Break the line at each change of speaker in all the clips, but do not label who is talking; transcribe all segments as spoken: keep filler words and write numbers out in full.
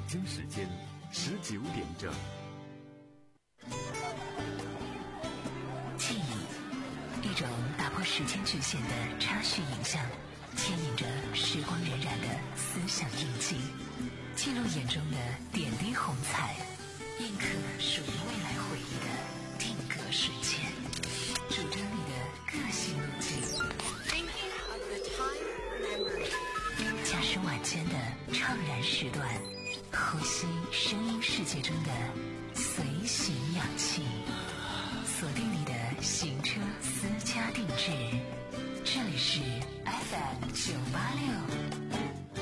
京时间十九点整。
记忆，一种打破时间局限的插叙影像，牵引着时光荏苒的思想印记，记录眼中的点滴红彩，印刻属于未来回忆的定格瞬间，主张你的个性路径。驾驶晚间的怅然时段，呼吸声音世界中的随行氧气，锁定你的行车私家定制。这里是 F M 九八六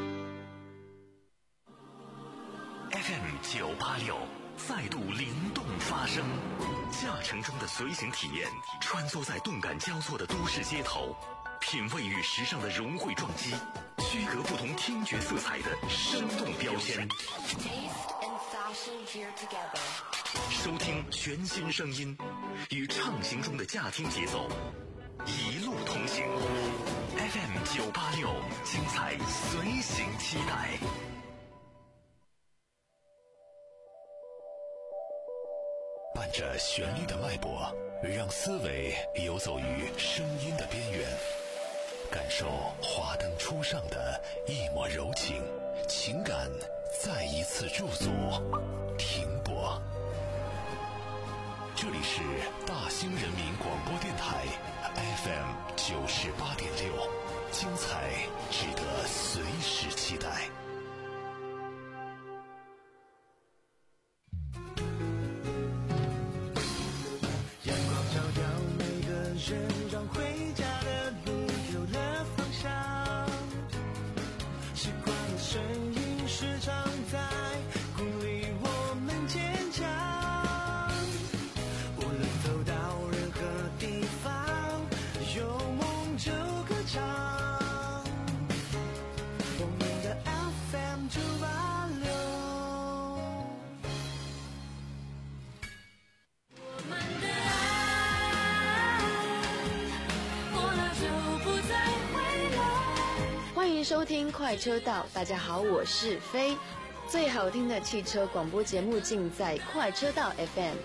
F M 九八六再度灵动发声，驾乘中的随行体验，穿梭在动感交错的都市街头，品味与时尚的融汇撞击，区隔不同听觉色彩的生动标签，收听全新声音，与畅行中的驾听节奏一路同行。 F M 九八六，精彩随行期待。伴着旋律的脉搏，让思维游走于声音的边缘，感受华灯初上的一抹柔情，情感再一次驻足停泊。这里是大兴人民广播电台 F M 九十八点六，精彩值得随时期待。
阳光照耀每个人，让回家的路有了方向。习惯的声音时常在鼓励我们坚强。无论走到任何地方，有梦就歌唱。我们的 F M 九八六。
欢迎收听快车道，大家好，我是飞。最好听的汽车广播节目尽在快车道 F M。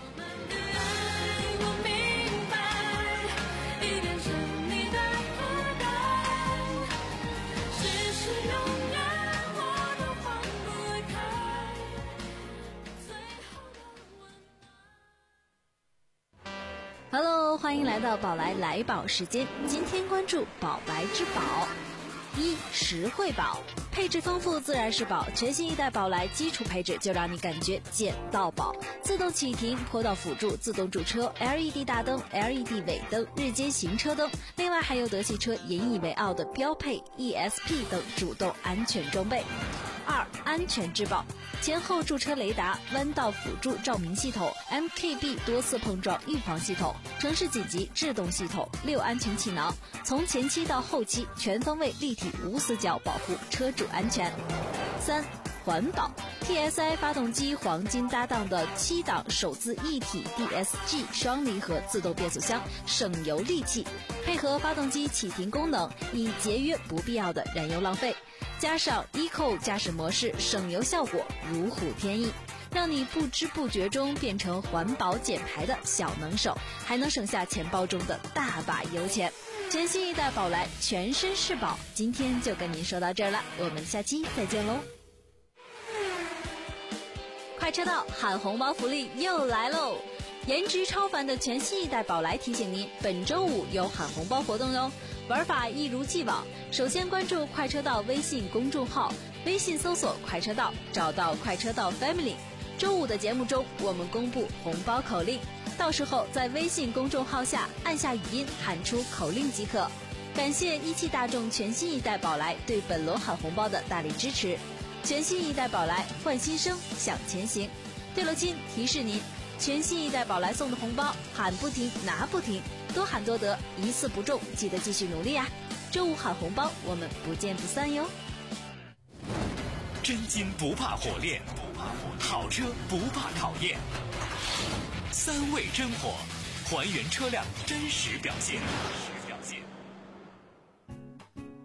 Hello， 欢迎来到宝来来宝时间。今天关注宝来之宝。一、实惠宝，配置丰富自然是宝。全新一代宝来基础配置就让你感觉捡到宝，自动启停、坡道辅助、自动驻车、L E D 大灯、L E D 尾灯、日间行车灯，另外还有德系车引以为傲的标配 E S P 等主动安全装备。二、安全之宝，前后驻车雷达、弯道辅助照明系统、M K B 多次碰撞预防系统、城市紧急制动系统、六安全气囊，从前期到后期全方位立体无死角保护车主安全。三、环保 T S I 发动机黄金搭档的七档手自一体 D S G 双离合自动变速箱，省油利器，配合发动机启停功能，以节约不必要的燃油浪费。加上 Eco 驾驶模式，省油效果如虎添翼，让你不知不觉中变成环保减排的小能手，还能省下钱包中的大把油钱。全新一代宝来全身是宝，今天就跟您说到这儿了，我们下期再见喽。快车道喊红包福利又来喽！颜值超凡的全新一代宝来提醒您，本周五有喊红包活动哟。玩法一如既往，首先关注快车道微信公众号，微信搜索快车道，找到快车道 Family。周五的节目中，我们公布红包口令，到时候在微信公众号下按下语音喊出口令即可。感谢一汽大众全新一代宝来对本轮喊红包的大力支持。全新一代宝来换新生向前行。对了亲，提示您，全新一代宝来送的红包喊不停拿不停，多喊多得，一次不中记得继续努力啊！周五喊红包，我们不见不散哟。
真金不怕火炼，好车不怕考验，三味真火，还原车辆真实表现。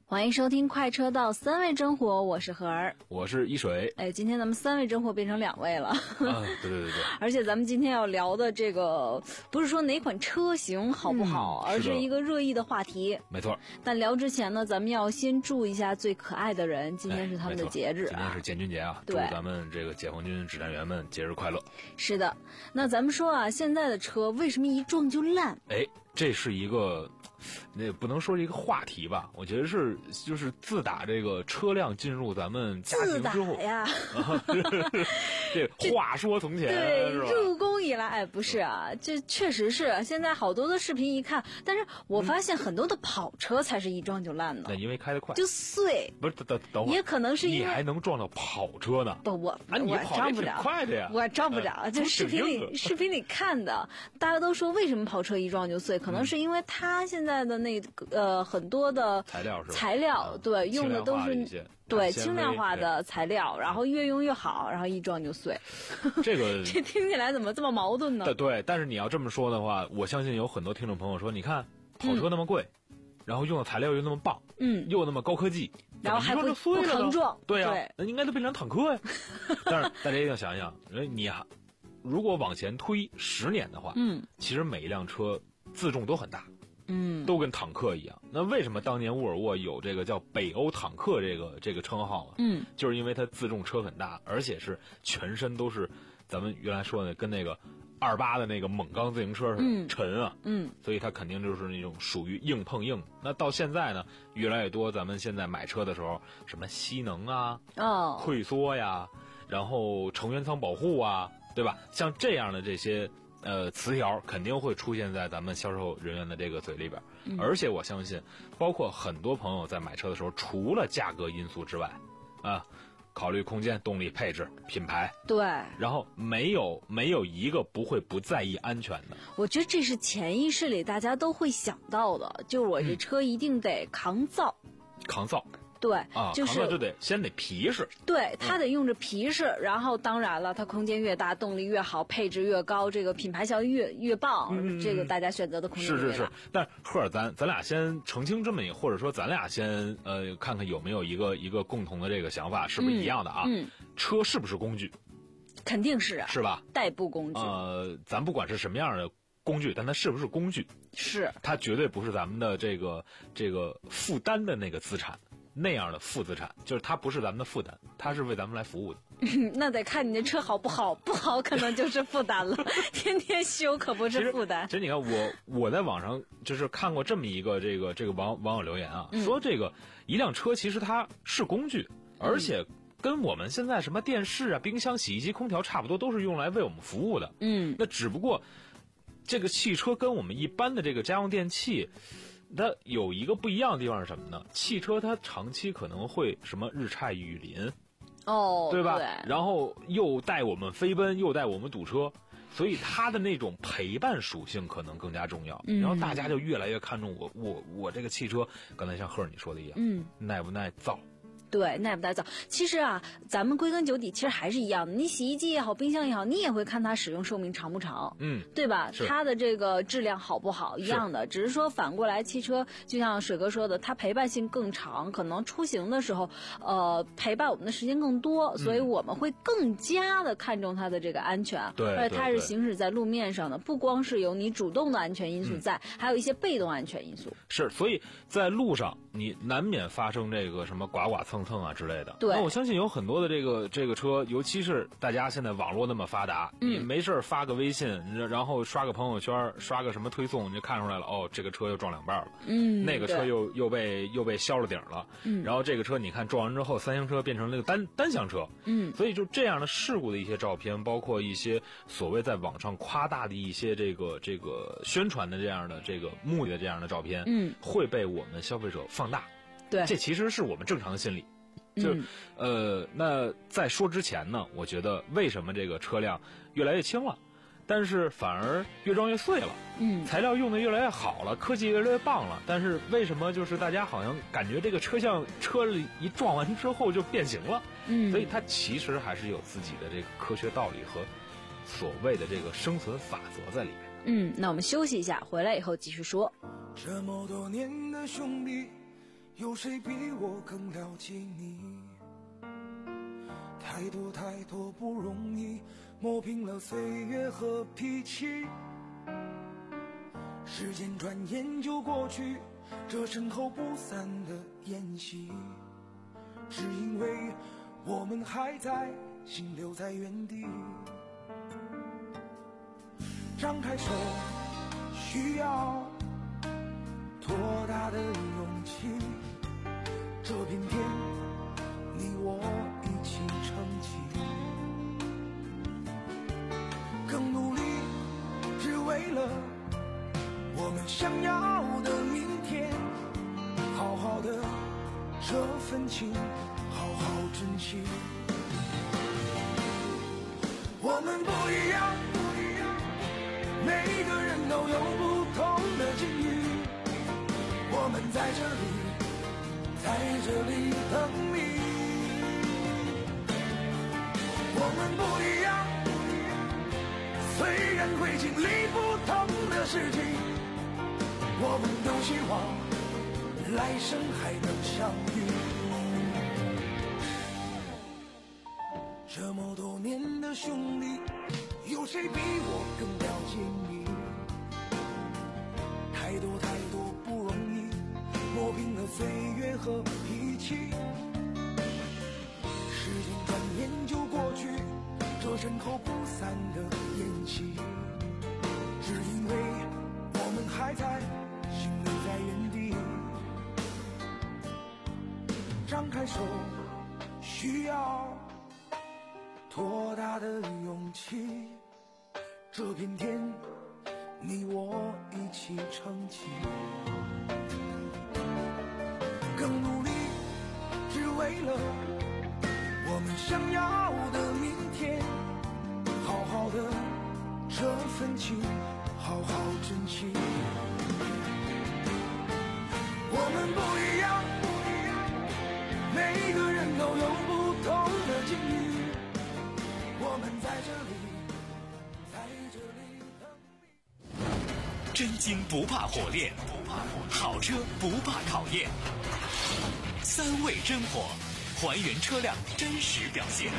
欢迎收听快车道三位真火，我是何儿，
我是一水。
哎，今天咱们三位真火变成两位了。
啊，对对对对。
而且咱们今天要聊的这个，不是说哪款车型好不好，
嗯、
而
是
是一个热议的话题。
没错。
但聊之前呢，咱们要先祝一下最可爱的人，今天是他们的节日、啊
哎、今天是建军节啊，祝咱们这个解放军指战员们节日快乐。
是的，那咱们说啊，现在的车为什么一撞就烂？
哎，这是一个。那不能说是一个话题吧，我觉得是就是自打这个车辆进入咱们家庭之后
呀，
这话说从前
对
是吧？
入宫以来，哎，不是啊，这确实是现在好多的视频一看，但是我发现很多的跑车才是一撞就烂的，
那、嗯、因为开得快
就碎，
不是等等会儿，
也可能是因为
你还能撞到跑车呢？
不，我
啊，你跑
撞不了，
快的呀，
我撞不着，
啊、
就视频里视频里看的，大家都说为什么跑车一撞就碎，可能是因为它现在的那个。呃，很多的
材料是吧？
材料、
啊、
对，用的都是对轻量化的材料，然后越用越好，然后一撞就碎。
这个
这听起来怎么这么矛盾呢？
对对，但是你要这么说的话，我相信有很多听众朋友说，你看跑车那么贵，嗯、然后用的材料又那么棒，
嗯，
又那么高科技，
然后还会
不
抗撞，
对呀、啊，那应该都变成坦克呀。但是大家一定要想想，你如果往前推十年的话，
嗯，
其实每一辆车自重都很大。
嗯，
都跟坦克一样。那为什么当年沃尔沃有这个叫北欧坦克这个这个称号啊？
嗯，
就是因为它自重车很大，而且是全身都是咱们原来说的跟那个二八的那个锰钢自行车似的、
嗯、
沉啊。
嗯，
所以它肯定就是那种属于硬碰硬。那到现在呢，越来越多咱们现在买车的时候，什么吸能啊、
哦、
溃缩呀，然后成员舱保护啊，对吧？像这样的这些。呃，词条肯定会出现在咱们销售人员的这个嘴里边、嗯，而且我相信，包括很多朋友在买车的时候，除了价格因素之外，啊，考虑空间、动力、配置、品牌，
对，
然后没有没有一个不会不在意安全的。
我觉得这是潜意识里大家都会想到的，就是我这车一定得抗造，
嗯、抗造。
对，
啊，
就是
就得先得皮实，
对，它得用着皮实、嗯，然后当然了，它空间越大，动力越好，配置越高，这个品牌效益越越棒、嗯，这个大家选择的空间越大。
是是是，但赫尔咱咱俩先澄清这么一个，或者说咱俩先呃看看有没有一个一个共同的这个想法，是不是一样的啊？
嗯，
车是不是工具？
肯定是啊，
是吧？
代步工具。
呃，咱不管是什么样的工具，但它是不是工具？
是，
它绝对不是咱们的这个这个负担的那个资产。那样的负资产，就是它不是咱们的负担，它是为咱们来服务的。
那得看你的车好不好，不好可能就是负担了。天天修可不是负担。
其实你看，我我在网上就是看过这么一个这个这个网网友留言啊，嗯、说这个一辆车其实它是工具，而且跟我们现在什么电视啊、冰箱、洗衣机、空调差不多，都是用来为我们服务的。
嗯，
那只不过这个汽车跟我们一般的这个家用电器。它有一个不一样的地方是什么呢？汽车它长期可能会什么日晒雨淋，
哦，
对吧？
对，
然后又带我们飞奔，又带我们堵车，所以它的那种陪伴属性可能更加重要。
嗯、
然后大家就越来越看重我我我这个汽车，刚才像赫尔你说的一样，
嗯，
耐不耐造。
对，耐不耐造。其实啊，咱们归根究底，其实还是一样的。你洗衣机也好，冰箱也好，你也会看它使用寿命长不长，
嗯，
对吧？它的这个质量好不好，一样的。只是说反过来，汽车就像水哥说的，它陪伴性更长，可能出行的时候，呃，陪伴我们的时间更多，所以我们会更加的看重它的这个安全。
对、嗯，
而且它是行驶在路面上的，不光是有你主动的安全因素在，嗯、还有一些被动安全因素。
是，所以在路上你难免发生这个什么剐剐蹭蹭啊之类的。
对，
那我相信有很多的这个这个车，尤其是大家现在网络那么发达，
嗯、
你没事发个微信，然后刷个朋友圈，刷个什么推送，你就看出来了，哦，这个车又撞两半了，
嗯，
那个车又又被又被削了顶了，
嗯，
然后这个车你看撞完之后，三厢车变成了个单单厢车，
嗯，
所以就这样的事故的一些照片，包括一些所谓在网上夸大的一些这个这个宣传的这样的这个目的的这样的照片，
嗯，
会被我们消费者放大，
对，
这其实是我们正常的心理。就、
嗯、
呃，那在说之前呢，我觉得为什么这个车辆越来越轻了，但是反而越撞越碎了？
嗯，
材料用的越来越好了，科技越来越棒了，但是为什么就是大家好像感觉这个车像车里一撞完之后就变形了？
嗯，
所以它其实还是有自己的这个科学道理和所谓的这个生存法则在里面。
嗯，那我们休息一下，回来以后继续说。
这么多年的兄弟， 有谁比我更了解你？太多太多不容易，磨平了岁月和脾气。时间转眼就过去，这身后不散的宴席，只因为我们还在，心留在原地。张开手，需要多大的勇气？这片天，你我一起撑起。更努力，只为了我们想要的明天。好好的这份情，好好珍惜。我们不一样，每个人都有不同的境遇。我们在这里，在这里等你。我们不一样，虽然会经历不同的事情，我们都希望来生还能相遇。这么多年的兄弟，有谁比我更了解你？太多太多不容易，磨平了岁月和脾气。时间转眼就过去，这身后不散的宴席，只因为我们还在，心留在原地。张开手，需要多大的勇气？这片天，你我一起撑起。更努力，只为了我们想要的明天。好好的这份情，好好珍惜。我们不一样，每个人都有不同的境遇。我们在这里，在这里等你。
真金不怕火炼，好车不怕考验。三味真火，还原车辆真实表现。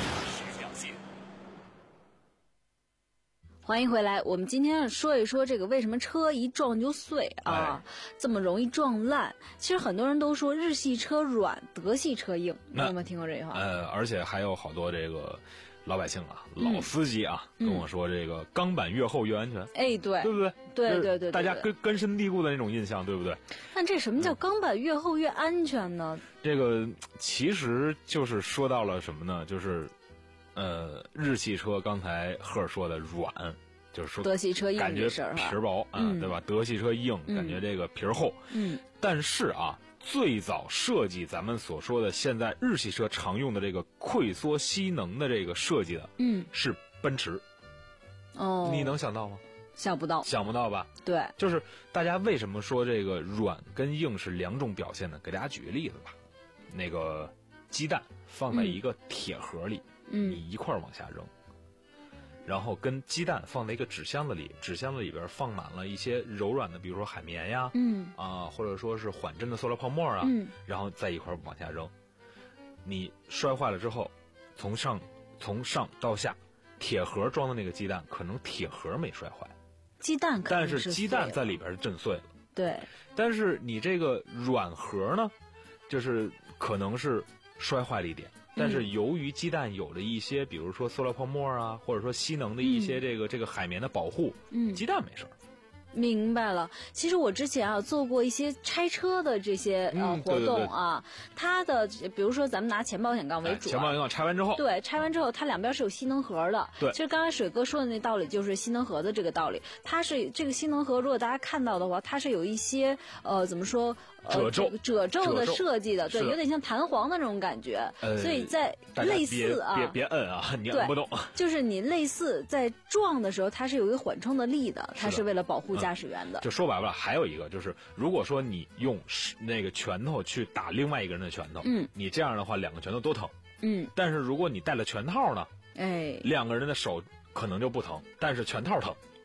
欢迎回来，我们今天说一说这个为什么车一撞就碎啊，哎、这么容易撞烂。其实很多人都说日系车软，德系车硬，你有没有听过这句话？
呃，而且还有好多这个老百姓啊，老司机啊，嗯、跟我说这个钢板越厚越安全。
哎，对，
对不对？
对对 对, 对，
大家根根深蒂固的那种印象，对不对？
但这什么叫钢板越厚越安全呢？嗯、
这个其实就是说到了什么呢？就是。呃，日系车刚才赫尔说的软，就是说
德系车硬
感觉皮薄啊、嗯，对吧？德系车硬，感觉这个皮厚。
嗯，
但是啊，最早设计咱们所说的现在日系车常用的这个溃缩吸能的这个设计的，
嗯，
是奔驰。
哦，
你能想到吗？
想不到，
想不到吧？
对，
就是大家为什么说这个软跟硬是两种表现呢？给大家举个例子吧，那个鸡蛋放在一个铁盒里。嗯
嗯，
你一块往下扔，然后跟鸡蛋放在一个纸箱子里，纸箱子里边放满了一些柔软的，比如说海绵呀，
嗯
啊，或者说是缓震的塑料泡沫啊，
嗯，
然后再一块往下扔，你摔坏了之后，从上从上到下，铁盒装的那个鸡蛋，可能铁盒没摔坏，
鸡蛋可能
是，但是鸡蛋在里边震碎了，
对，
但是你这个软盒呢，就是可能是摔坏了一点。但是由于鸡蛋有了一些，比如说塑料泡沫啊，或者说吸能的一些这个、嗯、这个海绵的保护，
嗯，
鸡蛋没事儿。
明白了，其实我之前啊做过一些拆车的这些呃、
嗯、
活动啊，
对对对，
它的比如说咱们拿前保险杠为主、啊，
前保险杠拆完之后，
对，拆完之后它两边是有吸能盒的。
对，
其实刚才水哥说的那道理就是吸能盒的这个道理，它是这个吸能盒，如果大家看到的话，它是有一些呃怎么说
呃
褶皱褶皱的设计的，对，
的
有点像弹簧的那种感觉，
呃、
所以在类似啊，
别别摁啊，你摁不动，
就是你类似在撞的时候，它是有一个缓冲的力的，它是为了保护驾驶员的。
嗯，就说白了，还有一个就是，如果说你用那个拳头去打另外一个人的拳头，
嗯，
你这样的话两个拳头都疼，
嗯，
但是如果你戴了拳套呢，
哎，
两个人的手可能就不疼，但是拳套疼。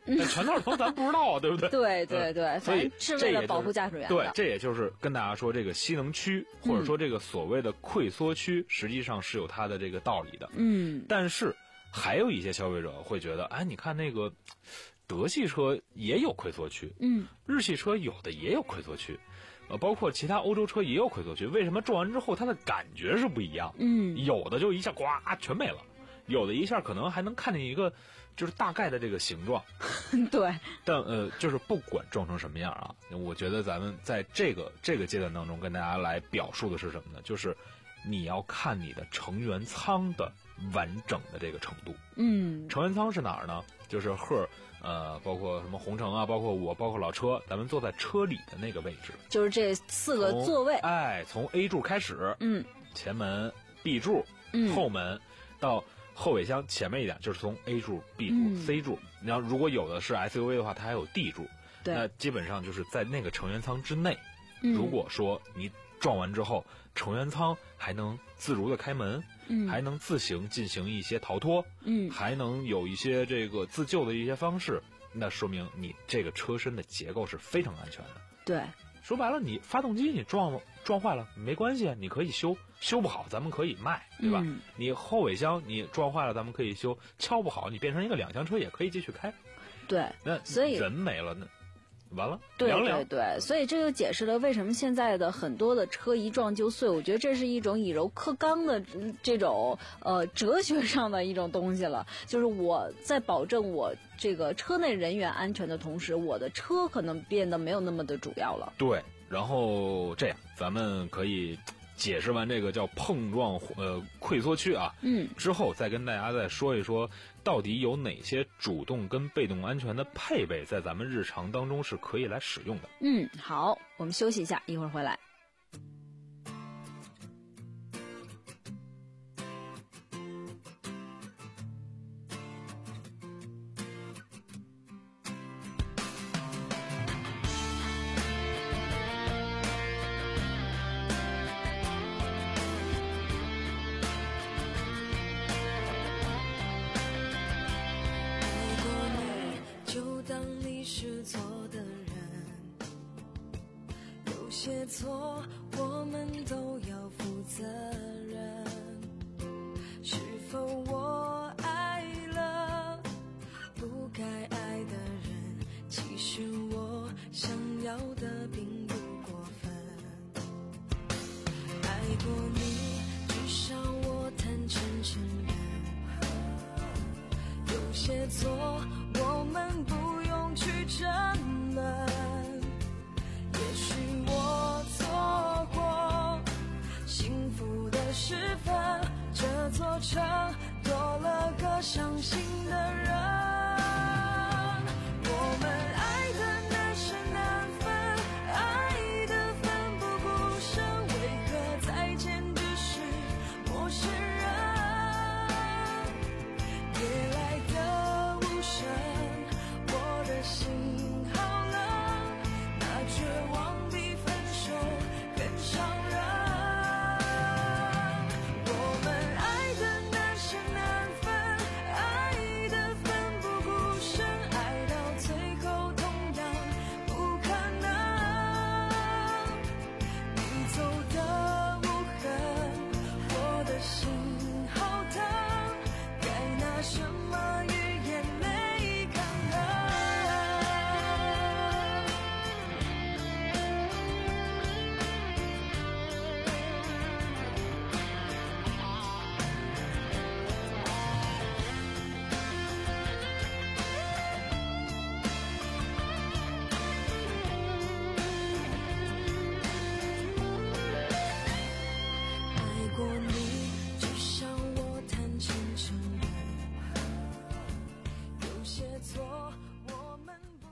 那全套层咱不知道啊，对不对？
对对对，
呃、所以
是为了保护驾驶员的。
对，这也就是跟大家说，这个吸能区或者说这个所谓的溃缩区，嗯、实际上是有它的这个道理的。
嗯，
但是还有一些消费者会觉得，哎，你看那个德系车也有溃缩区，
嗯，
日系车有的也有溃缩区。呃，包括其他欧洲车也有溃缩区，为什么撞完之后它的感觉是不一样？
嗯，
有的就一下呱全没了，有的一下可能还能看见一个就是大概的这个形状。
对，
但呃，就是不管撞成什么样啊，我觉得咱们在这个这个阶段当中跟大家来表述的是什么呢？就是你要看你的成员舱的完整的这个程度。
嗯，
成员舱是哪儿呢？就是赫。呃，包括什么红城啊，包括我，包括老车，咱们坐在车里的那个位置，
就是这四个座位。
哎，从 A 柱开始，
嗯，
前门 B 柱，
嗯，
后门到后备箱前面一点，就是从 A 柱、B 柱、
嗯、
C 柱。然后如果有的是 S U V 的话，它还有 D 柱。
对，
那基本上就是在那个成员舱之内。
嗯、
如果说你撞完之后，成员舱还能自如的开门。
嗯，
还能自行进行一些逃脱，
嗯，
还能有一些这个自救的一些方式，那说明你这个车身的结构是非常安全的。
对，
说白了，你发动机你撞撞坏了没关系，你可以修，修不好咱们可以卖，对吧？
嗯、
你后尾箱你撞坏了咱们可以修，敲不好你变成一个两厢车也可以继续开。
对，
那
所以
人没了那。完了，
对
凉凉
对对，所以这就解释了为什么现在的很多的车一撞就碎。我觉得这是一种以柔克刚的这种呃哲学上的一种东西了。就是我在保证我这个车内人员安全的同时，我的车可能变得没有那么的主要了。
对，然后这样咱们可以解释完这个叫碰撞呃溃缩区啊，
嗯，
之后再跟大家再说一说，到底有哪些主动跟被动安全的配备，在咱们日常当中是可以来使用的。
嗯，好，我们休息一下，一会儿回来。
些错我们都要负责任，是否我爱了不该爱的人，其实我想要的并不过分。爱过你至少我坦诚承认，有些错我们不用去争论，也许我错过幸福的时分，这座城多了个伤心的人。我们爱的难舍难分，爱的奋不顾身，为何再见只是陌生人？夜来的无声，我的心好冷，那绝望比分手更伤人。我们爱的难舍难分，爱的奋不顾身，爱到最后同样不可能。你走的无痕，我的心好疼，该拿什么语言来抗衡？爱过你，至少我坦诚承认，有些错我们不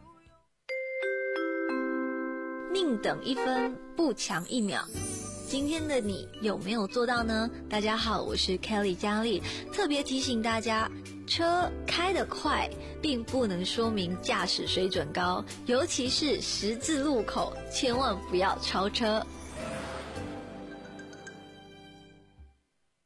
用。
宁等一分，不强一秒。今天的你有没有做到呢？大家好，我是 Kelly 佳丽，特别提醒大家，车开得快并不能说明驾驶水准高，尤其是十字路口，千万不要超车。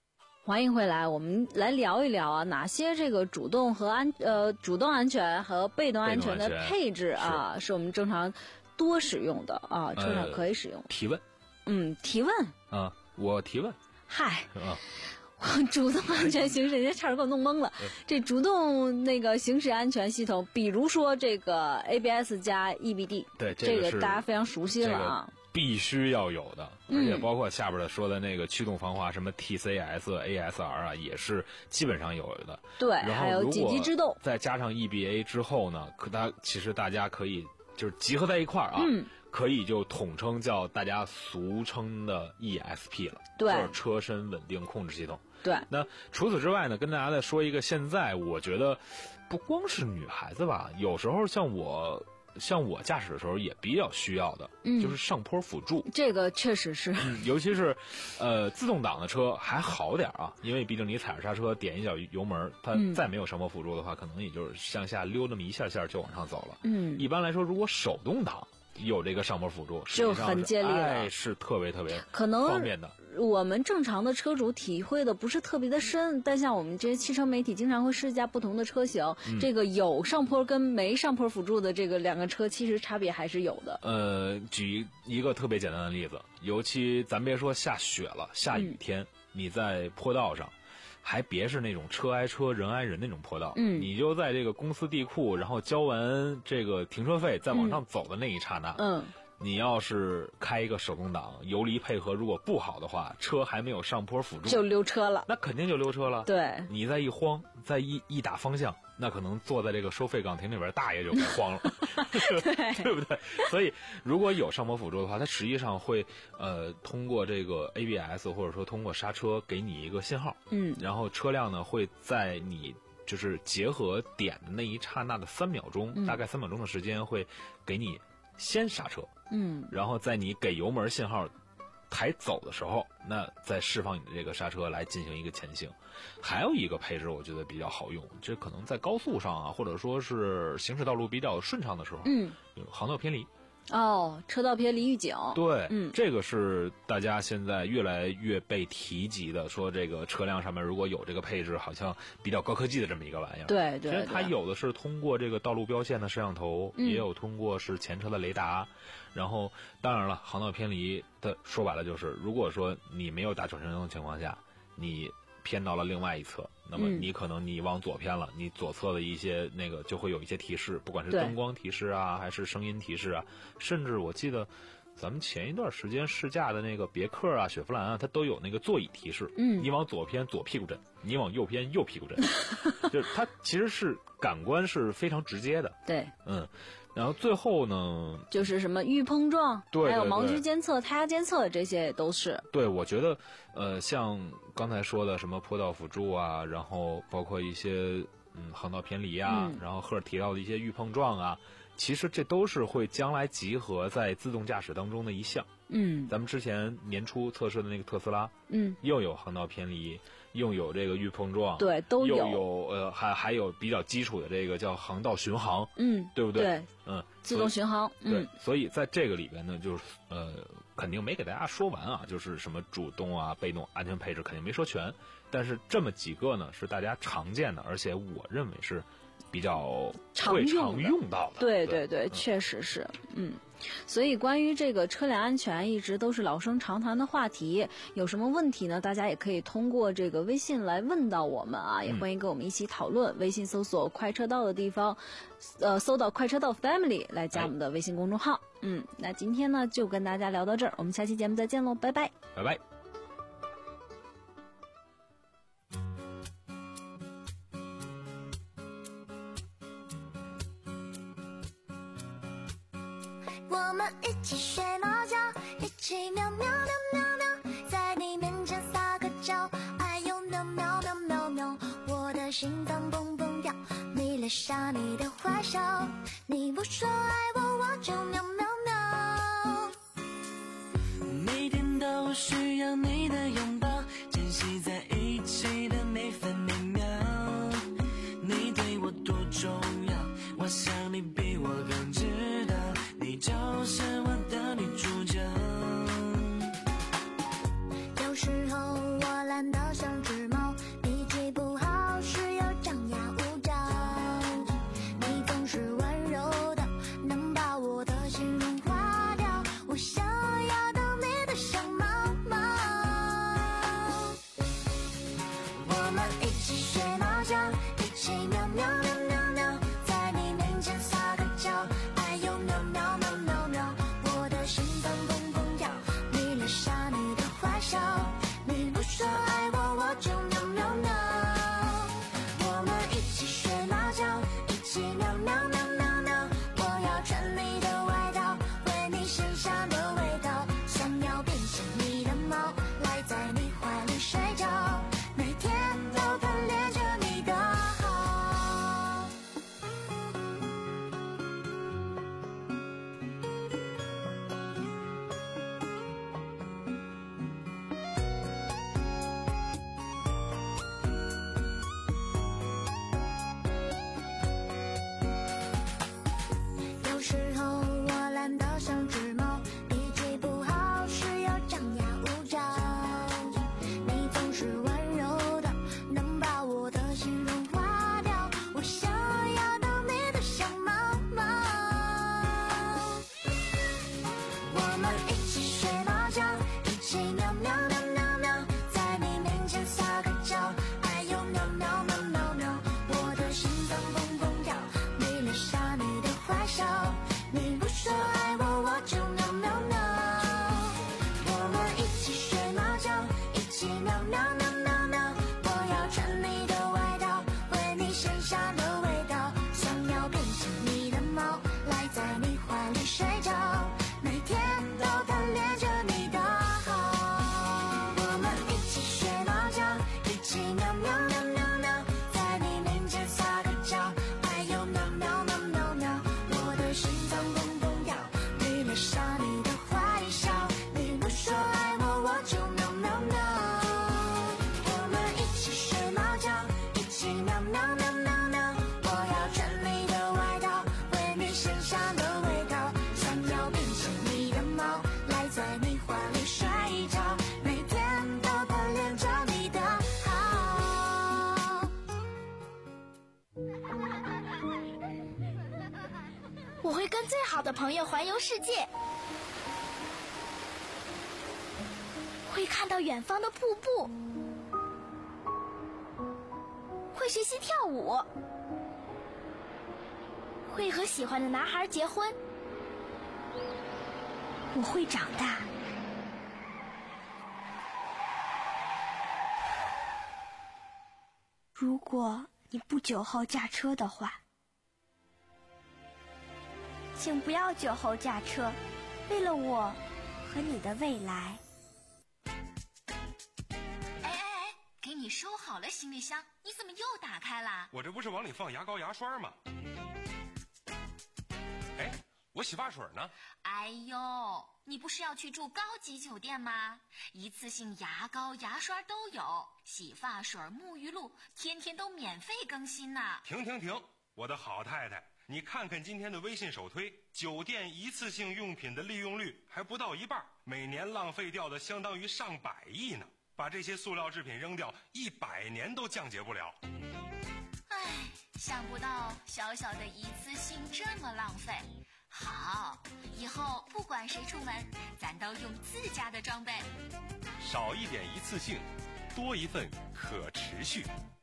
欢迎回来，我们来聊一聊啊，哪些这个主动和安呃主动安全和被动安全的配置啊，是, 是我们正常多使用的啊，车上可以使用。呃、
提问，
嗯，提问
啊，我提问。
嗨，
啊，
我主动安全行驶，人家差点给我弄懵了。这主动那个行驶安全系统，比如说这个 A B S 加 E B D，
对，
这个, 这个大家非常熟悉了啊。
这个必须要有的，而且包括下边的说的那个驱动防滑，什么 T C S、A S R 啊，也是基本上有的。
对，
然后
还有紧急制动，
再加上 E B A 之后呢，可大其实大家可以就是集合在一块儿啊，
嗯，
可以就统称叫大家俗称的 E S P 了，
对，
就是车身稳定控制系统。
对，
那除此之外呢，跟大家再说一个，现在我觉得不光是女孩子吧，有时候像我。像我驾驶的时候也比较需要的，
嗯，
就是上坡辅助。
这个确实是，
嗯，尤其是，呃，自动挡的车还好点啊，因为毕竟你踩着刹车，点一脚油门，它再没有上坡辅助的话，嗯、可能也就是向下溜那么一下下就往上走了。
嗯，
一般来说，如果手动挡有这个上坡辅助，
就很借力了，
哎，是特别特别
可能
方便的。
我们正常的车主体会的不是特别的深，但像我们这些汽车媒体经常会试驾不同的车型，嗯、这个有上坡跟没上坡辅助的这个两个车，其实差别还是有的。
呃，举一个特别简单的例子，尤其咱别说下雪了，下雨天，嗯、你在坡道上。还别是那种车挨车人挨人那种坡道，
嗯，
你就在这个公司地库，然后交完这个停车费，再往上走的那一刹那，
嗯，
你要是开一个手动挡，油离配合如果不好的话，车还没有上坡辅助，
就溜车了，
那肯定就溜车了。
对，
你再一慌，再一一打方向，那可能坐在这个收费岗亭里边大爷就给慌了，
对，
对不对？所以如果有上坡辅助的话，它实际上会呃通过这个 A B S 或者说通过刹车给你一个信号，
嗯，
然后车辆呢会在你就是结合点的那一刹那的三秒钟，
嗯、
大概三秒钟的时间会给你先刹车，
嗯，
然后在你给油门信号抬走的时候，那再释放你的这个刹车来进行一个前行。还有一个配置我觉得比较好用，这可能在高速上啊，或者说是行驶道路比较顺畅的时候，
嗯，
航道偏离。
哦，车道偏离预警。
对，
嗯，
这个是大家现在越来越被提及的，说这个车辆上面如果有这个配置，好像比较高科技的这么一个玩意儿。
对对，
其实它有的是通过这个道路标线的摄像头，
嗯、
也有通过是前车的雷达。然后，当然了，航道偏离的说白了就是，如果说你没有打转向灯的情况下，你偏到了另外一侧，那么你可能你往左偏了，你左侧的一些那个就会有一些提示，不管是灯光提示啊，还是声音提示啊，甚至我记得咱们前一段时间试驾的那个别克啊、雪佛兰啊，它都有那个座椅提示，
嗯，
你往左偏左屁股震，你往右偏右屁股震，就是它其实是感官是非常直接的，
对，
嗯。然后最后呢，
就是什么预碰撞，
对对对，
还有盲区监测、胎压监测，这些都是。
对，我觉得，呃，像刚才说的什么坡道辅助啊，然后包括一些嗯航道偏离啊，
嗯、
然后赫尔提到的一些预碰撞啊，其实这都是会将来集合在自动驾驶当中的一项。
嗯，
咱们之前年初测试的那个特斯拉，
嗯，
又有航道偏离，又有这个预碰撞，
对，都有，
又有呃，还还有比较基础的这个叫航道巡航，
嗯，
对不对？
对，
嗯，
自动巡航，
对，
嗯，
所以在这个里边呢，就是呃，肯定没给大家说完啊，就是什么主动啊、被动安全配置肯定没说全，但是这么几个呢是大家常见的，而且我认为是比较会常用到的。
对对对，确实是，嗯。所以关于这个车辆安全一直都是老生常谈的话题，有什么问题呢？大家也可以通过这个微信来问到我们啊，也欢迎跟我们一起讨论。嗯、微信搜索快车道的地方，呃，搜到快车道 Family 来加我们的微信公众号。哎、嗯，那今天呢就跟大家聊到这儿，我们下期节目再见喽，拜拜，
拜拜。
我们一起睡猫觉，一起喵喵喵喵喵，在你面前撒个娇，哎呦喵喵喵喵喵，我的心脏蹦蹦跳，迷恋上你的坏笑，你不说爱我，我就喵喵喵。
每天都需要你的拥抱，珍惜在一起的每分每秒，你对我多重要，我想你比我更知道，你就是我的女主角。
有时候我懒得像只猫， 身上的味道，想要变成你的猫，赖在你怀里睡着，每天都贪恋着你的好。我们一起睡猫觉，一起喵喵喵喵喵，在你面前撒个娇，哎呦喵喵喵喵喵，我的心脏蹦蹦跳，你脸上你的坏笑，你不说爱我我就喵喵喵。我们一起睡猫觉，一起喵喵喵喵喵，我要穿你的外套，闻你身上的味道，想要变成你的猫，赖在你怀里睡着，每天都贪恋着你的好。
我会跟最好的朋友环游世界，会看到远方的瀑布，会学习跳舞，会和喜欢的男孩结婚。我会长大。如果你不酒后驾车的话，请不要酒后驾车，为了我和你的未来。
哎哎哎，给你收好了行李箱，你怎么又打开了？
我这不是往里放牙膏牙刷吗？哎，我洗发水呢。
哎呦，你不是要去住高级酒店吗？一次性牙膏牙刷都有，洗发水沐浴露天天都免费更新呢。
停停停，我的好太太，你看看今天的微信首推，酒店一次性用品的利用率还不到一半，每年浪费掉的相当于上百亿呢。把这些塑料制品扔掉，一百年都降解不了。
唉，想不到小小的一次性这么浪费。好，以后不管谁出门，咱都用自家的装备。
少一点一次性，多一份可持续。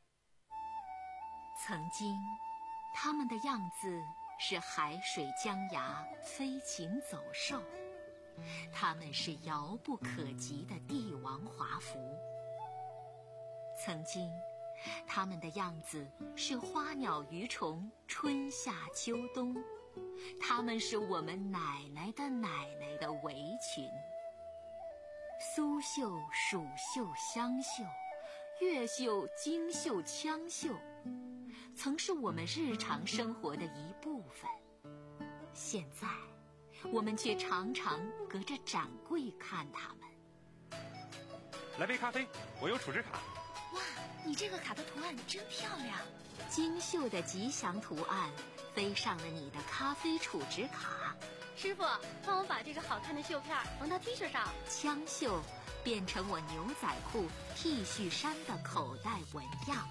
曾经，他们的样子是海水江崖，飞禽走兽。他们是遥不可及的帝王华服。曾经，他们的样子是花鸟鱼虫，春夏秋冬。他们是我们奶奶的奶奶的围裙。苏绣、蜀绣、湘绣，越绣、京绣、羌绣，曾是我们日常生活的一部分。现在我们却常常隔着展柜看他们。
来杯咖啡，我有储值卡。
哇，你这个卡的图案真漂亮，精绣的吉祥图案飞上了你的咖啡储值卡。
师傅，帮我把这个好看的绣片缝到 T 恤上。
枪绣变成我牛仔裤、T 恤衫的口袋纹样，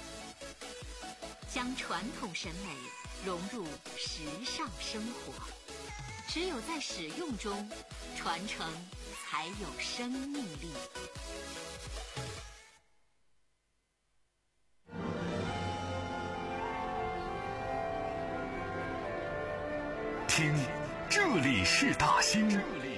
将传统审美融入时尚生活。只有在使用中，传承才有生命力。
听，这里是大兴。